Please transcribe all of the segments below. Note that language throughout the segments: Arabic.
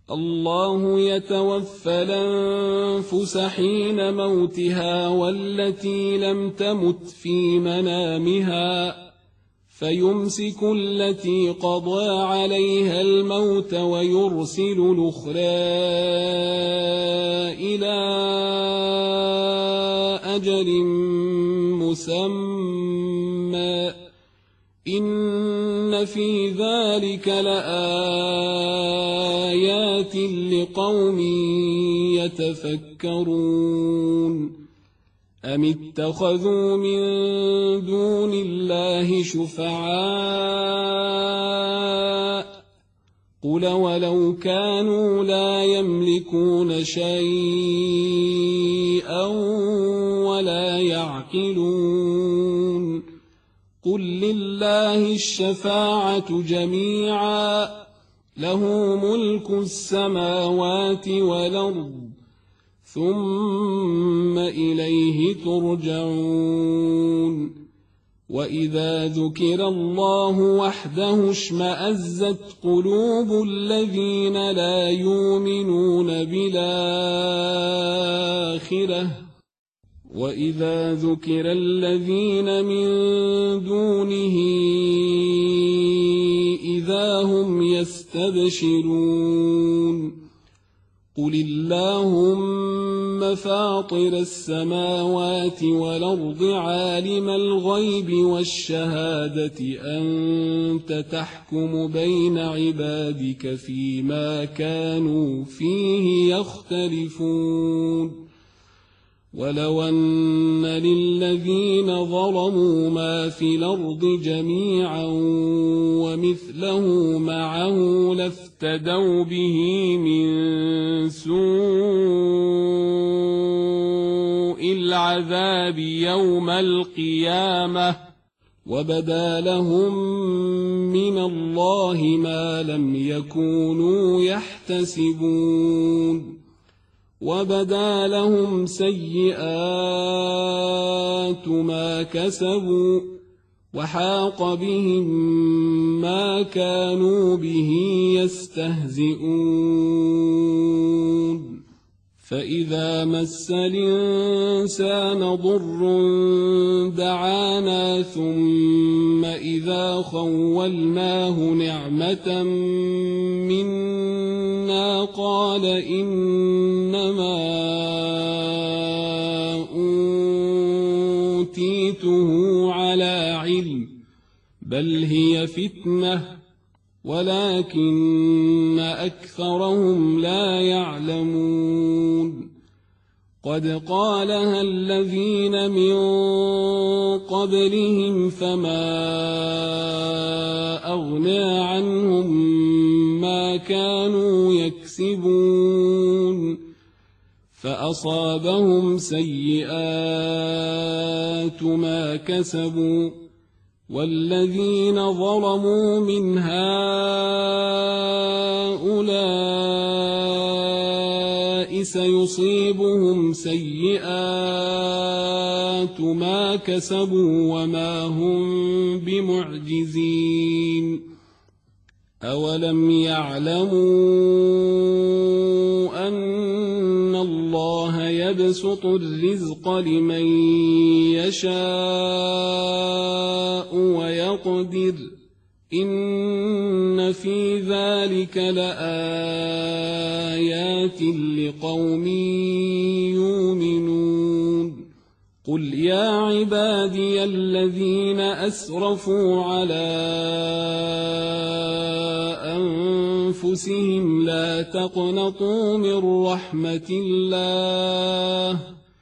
الله يتوفى الأنفس حين موتها والتي لم تمت في منامها فيمسك التي قضى عليها الموت ويرسل الأخرى إلى أجل مسمى إن في ذلك لآيات لقوم يتفكرون أم اتخذوا من دون الله شفعاء قل ولو كانوا لا يملكون شيئا ولا يعقلون قل لله الشفاعة جميعا له ملك السماوات والأرض ثم إليه ترجعون وإذا ذكر الله وحده اشمأزت قلوب الذين لا يؤمنون بالآخرة وإذا ذكر الذين من دونه إذا هم يستبشرون قل اللهم فاطر السماوات والأرض عالم الغيب والشهادة أنت تحكم بين عبادك فيما كانوا فيه يختلفون ولو أن للذين ظلموا ما في الأرض جميعا ومثله معه لافتدوا به من سوء العذاب يوم القيامة وبدا لهم من الله ما لم يكونوا يحتسبون وبدا لهم سيئات ما كسبوا وحاق بهم ما كانوا به يستهزئون فإذا مس الإنسان ضر دعانا ثم إذا خولناه نعمة منا قال إنما أوتيته على علم بل هي فتنة ولكن أكثرهم لا يعلمون قد قالها الذين من قبلهم فما أغنى عنهم ما كانوا يكسبون فأصابهم سيئات ما كسبوا والذين ظلموا من هؤلاء سيصيبهم سيئات ما كسبوا وما هم بمعجزين أولم يعلموا أن الله يبسط الرزق لمن يشاء ويقدر إن في ذلك لآيات لقوم يؤمنون قل يا عبادي الذين أسرفوا على أنفسهم لا تقنطوا من رحمة الله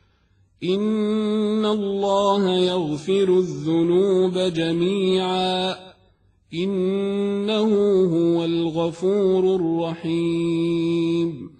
إن الله يغفر الذنوب جميعا إنه هو الغفور الرحيم